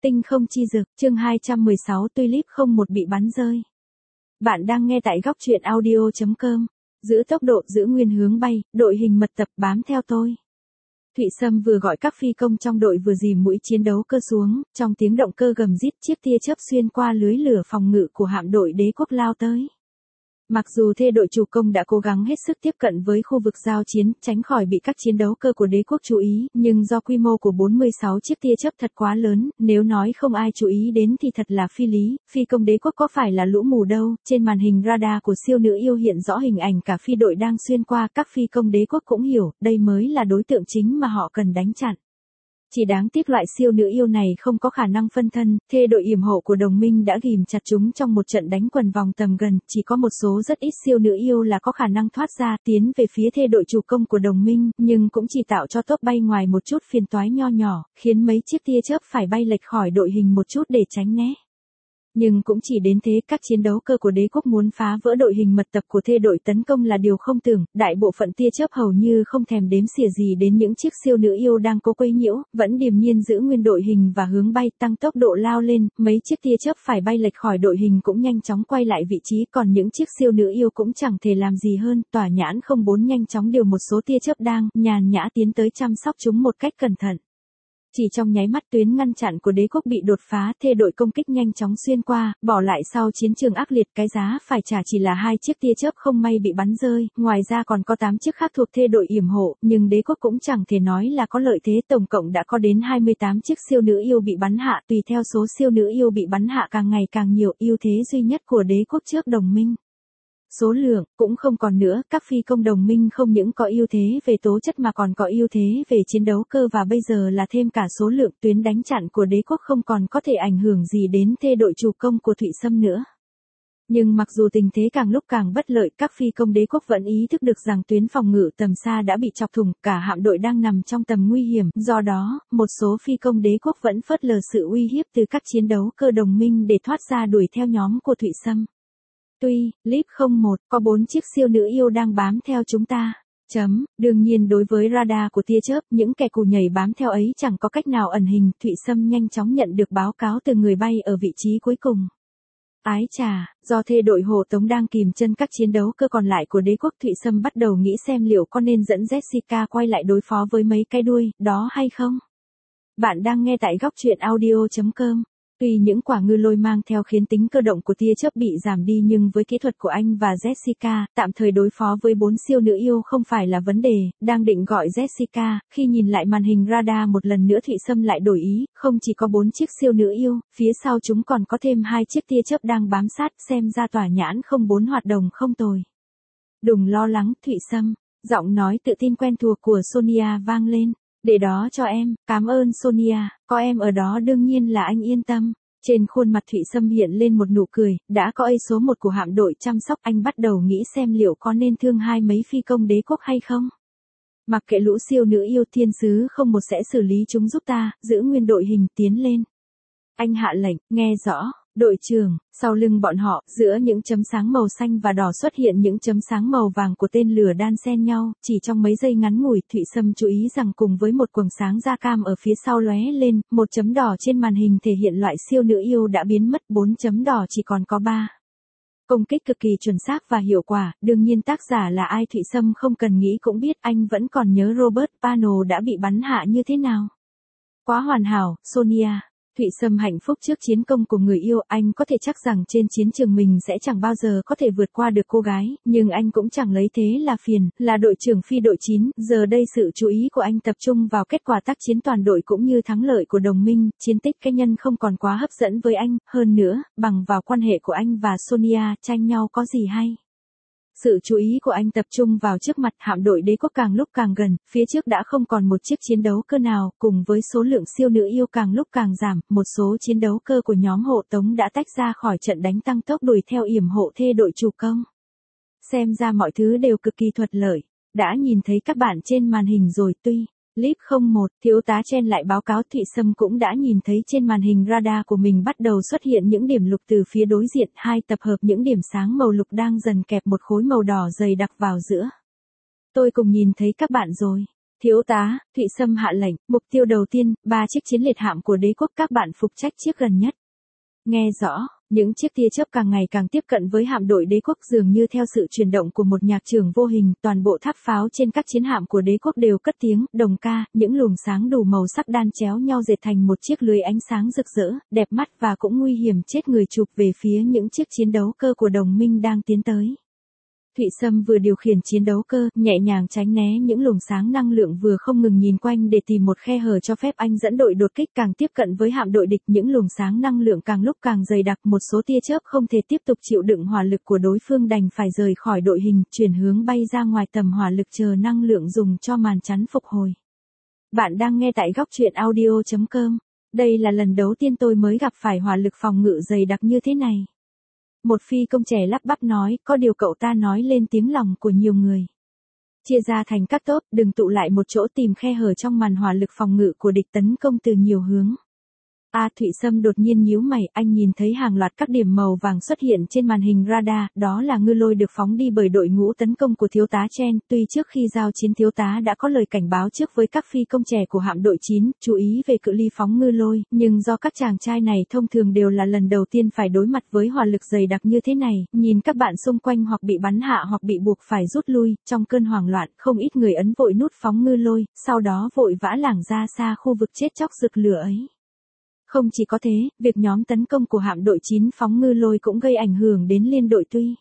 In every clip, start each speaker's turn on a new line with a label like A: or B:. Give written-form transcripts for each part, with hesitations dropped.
A: Tinh không chi dực, chương 216 Tulip 01 bị bắn rơi. Bạn đang nghe tại góc truyện audio.com. Giữ tốc độ, giữ nguyên hướng bay, đội hình mật tập bám theo tôi. Thụy Sâm vừa gọi các phi công trong đội vừa dìm mũi chiến đấu cơ xuống, trong tiếng động cơ gầm rít chiếc tia chớp xuyên qua lưới lửa phòng ngự của hạm đội Đế quốc lao tới. Mặc dù thê đội chủ công đã cố gắng hết sức tiếp cận với khu vực giao chiến, tránh khỏi bị các chiến đấu cơ của đế quốc chú ý, nhưng do quy mô của 46 chiếc tia chớp thật quá lớn, nếu nói không ai chú ý đến thì thật là phi lý, phi công đế quốc có phải là lũ mù đâu. Trên màn hình radar của siêu nữ yêu hiện rõ hình ảnh cả phi đội đang xuyên qua, các phi công đế quốc cũng hiểu, đây mới là đối tượng chính mà họ cần đánh chặn. Chỉ đáng tiếc loại siêu nữ yêu này không có khả năng phân thân, thê đội yểm hộ của đồng minh đã ghìm chặt chúng trong một trận đánh quần vòng tầm gần, chỉ có một số rất ít siêu nữ yêu là có khả năng thoát ra, tiến về phía thê đội chủ công của đồng minh, nhưng cũng chỉ tạo cho tốp bay ngoài một chút phiền toái nho nhỏ, khiến mấy chiếc tia chớp phải bay lệch khỏi đội hình một chút để tránh né. Nhưng cũng chỉ đến thế, các chiến đấu cơ của đế quốc muốn phá vỡ đội hình mật tập của thê đội tấn công là điều không tưởng, đại bộ phận tia chớp hầu như không thèm đếm xỉa gì đến những chiếc siêu nữ yêu đang cố quấy nhiễu, vẫn điềm nhiên giữ nguyên đội hình và hướng bay, tăng tốc độ lao lên, mấy chiếc tia chớp phải bay lệch khỏi đội hình cũng nhanh chóng quay lại vị trí, còn những chiếc siêu nữ yêu cũng chẳng thể làm gì hơn, tỏa nhãn 04 nhanh chóng điều một số tia chớp đang nhàn nhã tiến tới chăm sóc chúng một cách cẩn thận. Chỉ trong nháy mắt tuyến ngăn chặn của đế quốc bị đột phá, thê đội công kích nhanh chóng xuyên qua, bỏ lại sau chiến trường ác liệt, cái giá phải trả chỉ là 2 chiếc tia chớp không may bị bắn rơi, ngoài ra còn có 8 chiếc khác thuộc thê đội yểm hộ, nhưng đế quốc cũng chẳng thể nói là có lợi thế, tổng cộng đã có đến 28 chiếc siêu nữ yêu bị bắn hạ, tùy theo số siêu nữ yêu bị bắn hạ càng ngày càng nhiều, ưu thế duy nhất của đế quốc trước đồng minh. Số lượng cũng không còn nữa, các phi công đồng minh không những có ưu thế về tố chất mà còn có ưu thế về chiến đấu cơ và bây giờ là thêm cả số lượng, tuyến đánh chặn của đế quốc không còn có thể ảnh hưởng gì đến thê đội chủ công của Thụy Sâm nữa. Nhưng mặc dù tình thế càng lúc càng bất lợi, các phi công đế quốc vẫn ý thức được rằng tuyến phòng ngự tầm xa đã bị chọc thủng, cả hạm đội đang nằm trong tầm nguy hiểm, do đó, một số phi công đế quốc vẫn phớt lờ sự uy hiếp từ các chiến đấu cơ đồng minh để thoát ra đuổi theo nhóm của Thụy Sâm. Tulip 01, có 4 chiếc siêu nữ yêu đang bám theo chúng ta. Đương nhiên đối với radar của tia chớp, những kẻ cù nhảy bám theo ấy chẳng có cách nào ẩn hình, Thụy Sâm nhanh chóng nhận được báo cáo từ người bay ở vị trí cuối cùng. Ái chà, do thê đội hộ tống đang kìm chân các chiến đấu cơ còn lại của đế quốc, Thụy Sâm bắt đầu nghĩ xem liệu có nên dẫn Jessica quay lại đối phó với mấy cái đuôi đó hay không. Bạn đang nghe tại góc truyện audio.com. Tuy những quả ngư lôi mang theo khiến tính cơ động của tia chớp bị giảm đi, nhưng với kỹ thuật của anh và Jessica, tạm thời đối phó với 4 siêu nữ yêu không phải là vấn đề. Đang định gọi Jessica, khi nhìn lại màn hình radar một lần nữa Thụy Sâm lại đổi ý, không chỉ có 4 chiếc siêu nữ yêu, phía sau chúng còn có thêm 2 chiếc tia chớp đang bám sát, xem ra tỏa nhãn 04 hoạt động không tồi. Đừng lo lắng, Thụy Sâm, giọng nói tự tin quen thuộc của Sonia vang lên. Để đó cho em, cảm ơn Sonia, có em ở đó đương nhiên là anh yên tâm. Trên khuôn mặt Thụy Sâm hiện lên một nụ cười, đã có số 1 của hạm đội chăm sóc, anh bắt đầu nghĩ xem liệu có nên thương hai mấy phi công đế quốc hay không. Mặc kệ lũ siêu nữ yêu, thiên sứ 01 sẽ xử lý chúng giúp ta, giữ nguyên đội hình tiến lên. Anh hạ lệnh, nghe rõ. Đội trưởng, sau lưng bọn họ, giữa những chấm sáng màu xanh và đỏ xuất hiện những chấm sáng màu vàng của tên lửa đan xen nhau, chỉ trong mấy giây ngắn ngủi, Thụy Sâm chú ý rằng cùng với một quầng sáng da cam ở phía sau lóe lên, một chấm đỏ trên màn hình thể hiện loại siêu nữ yêu đã biến mất, 4 chấm đỏ chỉ còn có 3. Công kích cực kỳ chuẩn xác và hiệu quả, đương nhiên tác giả là ai Thụy Sâm không cần nghĩ cũng biết, anh vẫn còn nhớ Robert Pano đã bị bắn hạ như thế nào. Quá hoàn hảo, Sonia. Thụy Sâm hạnh phúc trước chiến công của người yêu, anh có thể chắc rằng trên chiến trường mình sẽ chẳng bao giờ có thể vượt qua được cô gái, nhưng anh cũng chẳng lấy thế là phiền, là đội trưởng phi đội 9, giờ đây sự chú ý của anh tập trung vào kết quả tác chiến toàn đội cũng như thắng lợi của đồng minh, chiến tích cá nhân không còn quá hấp dẫn với anh, hơn nữa, bằng vào quan hệ của anh và Sonia, tranh nhau có gì hay. Sự chú ý của anh tập trung vào trước mặt, hạm đội đế quốc càng lúc càng gần, phía trước đã không còn một chiếc chiến đấu cơ nào, cùng với số lượng siêu nữ yêu càng lúc càng giảm, một số chiến đấu cơ của nhóm hộ tống đã tách ra khỏi trận đánh tăng tốc đuổi theo yểm hộ thê đội chủ công. Xem ra mọi thứ đều cực kỳ thuận lợi. Đã nhìn thấy các bạn trên màn hình rồi. Tulip 01, thiếu tá Chen lại báo cáo. Thụy Sâm cũng đã nhìn thấy trên màn hình radar của mình bắt đầu xuất hiện những điểm lục từ phía đối diện, 2 tập hợp những điểm sáng màu lục đang dần kẹp một khối màu đỏ dày đặc vào giữa. Tôi cùng nhìn thấy các bạn rồi. Thiếu tá, Thụy Sâm hạ lệnh, mục tiêu đầu tiên, 3 chiếc chiến liệt hạm của đế quốc, các bạn phục trách chiếc gần nhất. Nghe rõ, những chiếc tia chớp càng ngày càng tiếp cận với hạm đội đế quốc, dường như theo sự chuyển động của một nhạc trưởng vô hình, toàn bộ tháp pháo trên các chiến hạm của đế quốc đều cất tiếng đồng ca, những luồng sáng đủ màu sắc đan chéo nhau dệt thành một chiếc lưới ánh sáng rực rỡ, đẹp mắt và cũng nguy hiểm chết người chụp về phía những chiếc chiến đấu cơ của đồng minh đang tiến tới. Thụy Sâm vừa điều khiển chiến đấu cơ, nhẹ nhàng tránh né những luồng sáng năng lượng, vừa không ngừng nhìn quanh để tìm một khe hở cho phép anh dẫn đội đột kích. Càng tiếp cận với hạm đội địch, những luồng sáng năng lượng càng lúc càng dày đặc, một số tia chớp không thể tiếp tục chịu đựng hỏa lực của đối phương đành phải rời khỏi đội hình, chuyển hướng bay ra ngoài tầm hỏa lực chờ năng lượng dùng cho màn chắn phục hồi. Bạn đang nghe tại góc truyện audio.com. Đây là lần đầu tiên tôi mới gặp phải hỏa lực phòng ngự dày đặc như thế này. Một phi công trẻ lắp bắp nói, có điều cậu ta nói lên tiếng lòng của nhiều người. Chia ra thành các tốp, đừng tụ lại một chỗ, tìm khe hở trong màn hỏa lực phòng ngự của địch tấn công từ nhiều hướng. Thụy Sâm đột nhiên nhíu mày, anh nhìn thấy hàng loạt các điểm màu vàng xuất hiện trên màn hình radar, đó là ngư lôi được phóng đi bởi đội ngũ tấn công của thiếu tá Chen. Tuy trước khi giao chiến thiếu tá đã có lời cảnh báo trước với các phi công trẻ của hạm đội 9, chú ý về cự ly phóng ngư lôi, nhưng do các chàng trai này thông thường đều là lần đầu tiên phải đối mặt với hỏa lực dày đặc như thế này, nhìn các bạn xung quanh hoặc bị bắn hạ hoặc bị buộc phải rút lui, trong cơn hoảng loạn, không ít người ấn vội nút phóng ngư lôi, sau đó vội vã lảng ra xa khu vực chết chóc rực lửa ấy. Không chỉ có thế, việc nhóm tấn công của hạm đội 9 phóng ngư lôi cũng gây ảnh hưởng đến liên đội Tuy.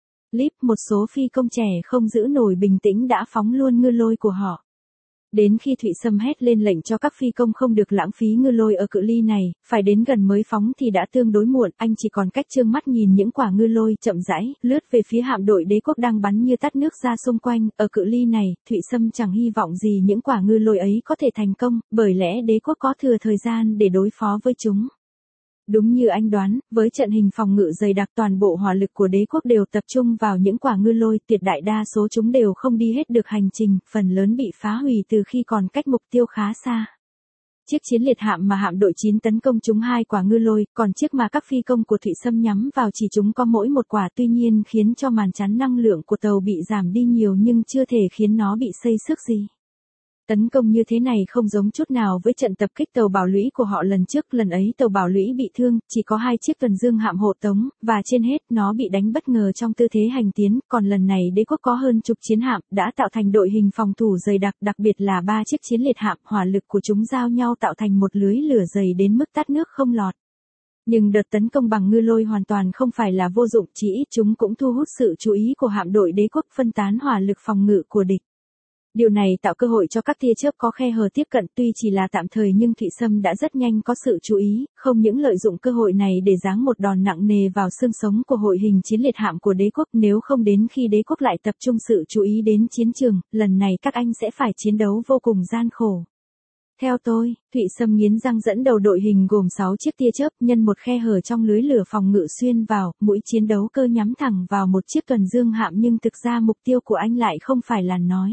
A: Một số phi công trẻ không giữ nổi bình tĩnh đã phóng luôn ngư lôi của họ. Đến khi Thụy Sâm hét lên lệnh cho các phi công không được lãng phí ngư lôi ở cự ly này, phải đến gần mới phóng thì đã tương đối muộn, anh chỉ còn cách trương mắt nhìn những quả ngư lôi chậm rãi lướt về phía hạm đội đế quốc đang bắn như tát nước ra xung quanh. Ở cự ly này, Thụy Sâm chẳng hy vọng gì những quả ngư lôi ấy có thể thành công, bởi lẽ đế quốc có thừa thời gian để đối phó với chúng. Đúng như anh đoán, với trận hình phòng ngự dày đặc, toàn bộ hỏa lực của đế quốc đều tập trung vào những quả ngư lôi, tuyệt đại đa số chúng đều không đi hết được hành trình, phần lớn bị phá hủy từ khi còn cách mục tiêu khá xa. Chiếc chiến liệt hạm mà hạm đội 9 tấn công trúng 2 quả ngư lôi, còn chiếc mà các phi công của Thụy Sâm nhắm vào chỉ chúng có mỗi 1 quả, tuy nhiên khiến cho màn chắn năng lượng của tàu bị giảm đi nhiều nhưng chưa thể khiến nó bị xây xước gì. Tấn công như thế này không giống chút nào với trận tập kích tàu bảo lũy của họ lần trước, lần ấy tàu bảo lũy bị thương, chỉ có 2 chiếc tuần dương hạm hộ tống, và trên hết nó bị đánh bất ngờ trong tư thế hành tiến, còn lần này đế quốc có hơn chục chiến hạm, đã tạo thành đội hình phòng thủ dày đặc, đặc biệt là 3 chiếc chiến liệt hạm, hỏa lực của chúng giao nhau tạo thành một lưới lửa dày đến mức tát nước không lọt. Nhưng đợt tấn công bằng ngư lôi hoàn toàn không phải là vô dụng, chỉ ít chúng cũng thu hút sự chú ý của hạm đội đế quốc, phân tán hỏa lực phòng ngự của địch. Điều này tạo cơ hội cho các tia chớp có khe hở tiếp cận, tuy chỉ là tạm thời nhưng Thụy Sâm đã rất nhanh có sự chú ý, không những lợi dụng cơ hội này để giáng một đòn nặng nề vào xương sống của hội hình chiến liệt hạm của đế quốc, nếu không đến khi đế quốc lại tập trung sự chú ý đến chiến trường, lần này các anh sẽ phải chiến đấu vô cùng gian khổ. Theo tôi, Thụy Sâm nghiến răng dẫn đầu đội hình gồm 6 chiếc tia chớp, nhân một khe hở trong lưới lửa phòng ngự xuyên vào, mũi chiến đấu cơ nhắm thẳng vào một chiếc tuần dương hạm, nhưng thực ra mục tiêu của anh lại không phải là nói.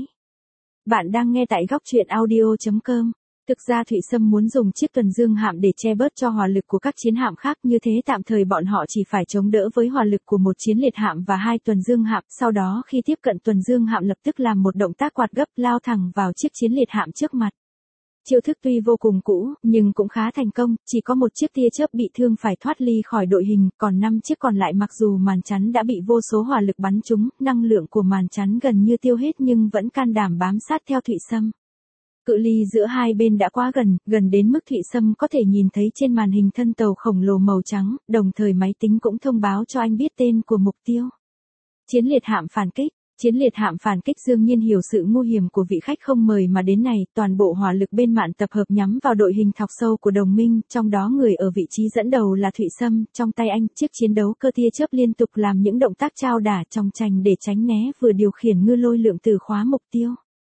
A: Bạn đang nghe tại góc truyện audio.com. Thực ra Thụy Sâm muốn dùng chiếc tuần dương hạm để che bớt cho hỏa lực của các chiến hạm khác, như thế tạm thời bọn họ chỉ phải chống đỡ với hỏa lực của một chiến liệt hạm và 2 tuần dương hạm, sau đó khi tiếp cận tuần dương hạm lập tức làm một động tác quạt gấp lao thẳng vào chiếc chiến liệt hạm trước mặt. Chiêu thức tuy vô cùng cũ, nhưng cũng khá thành công, chỉ có một chiếc tia chớp bị thương phải thoát ly khỏi đội hình, còn 5 chiếc còn lại mặc dù màn chắn đã bị vô số hỏa lực bắn trúng, năng lượng của màn chắn gần như tiêu hết nhưng vẫn can đảm bám sát theo Thụy Sâm. Cự ly giữa hai bên đã quá gần đến mức Thụy Sâm có thể nhìn thấy trên màn hình thân tàu khổng lồ màu trắng, đồng thời máy tính cũng thông báo cho anh biết tên của mục tiêu. Chiến liệt hạm phản kích. Chiến liệt hạm phản kích đương nhiên hiểu sự nguy hiểm của vị khách không mời mà đến này, toàn bộ hỏa lực bên mạn tập hợp nhắm vào đội hình thọc sâu của đồng minh, trong đó người ở vị trí dẫn đầu là Thụy Sâm, trong tay anh, chiếc chiến đấu cơ tia chớp liên tục làm những động tác trao đả trong tranh để tránh né, vừa điều khiển ngư lôi lượng từ khóa mục tiêu.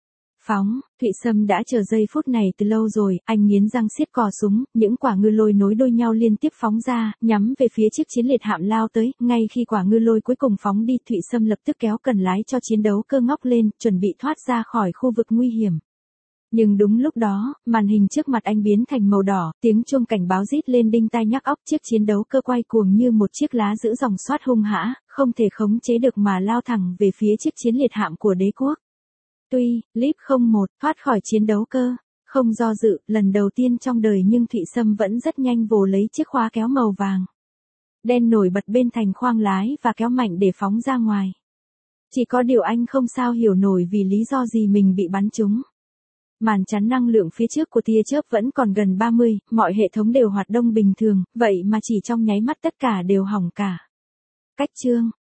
A: Phóng, Thụy Sâm đã chờ giây phút này từ lâu rồi, anh nghiến răng siết cò súng, những quả ngư lôi nối đuôi nhau liên tiếp phóng ra, nhắm về phía chiếc chiến liệt hạm lao tới, ngay khi quả ngư lôi cuối cùng phóng đi, Thụy Sâm lập tức kéo cần lái cho chiến đấu cơ ngóc lên, chuẩn bị thoát ra khỏi khu vực nguy hiểm. Nhưng đúng lúc đó, màn hình trước mặt anh biến thành màu đỏ, tiếng chuông cảnh báo rít lên đinh tai nhức óc, chiếc chiến đấu cơ quay cuồng như một chiếc lá giữ dòng xoát hung hã, không thể khống chế được mà lao thẳng về phía chiếc chiến liệt hạm của đế quốc. Tuy, Líp 01 thoát khỏi chiến đấu cơ, không do dự, lần đầu tiên trong đời nhưng Thụy Sâm vẫn rất nhanh vồ lấy chiếc khóa kéo màu vàng đen nổi bật bên thành khoang lái và kéo mạnh để phóng ra ngoài. Chỉ có điều anh không sao hiểu nổi vì lý do gì mình bị bắn trúng. Màn chắn năng lượng phía trước của tia chớp vẫn còn gần 30, mọi hệ thống đều hoạt động bình thường, vậy mà chỉ trong nháy mắt tất cả đều hỏng cả. Cách chương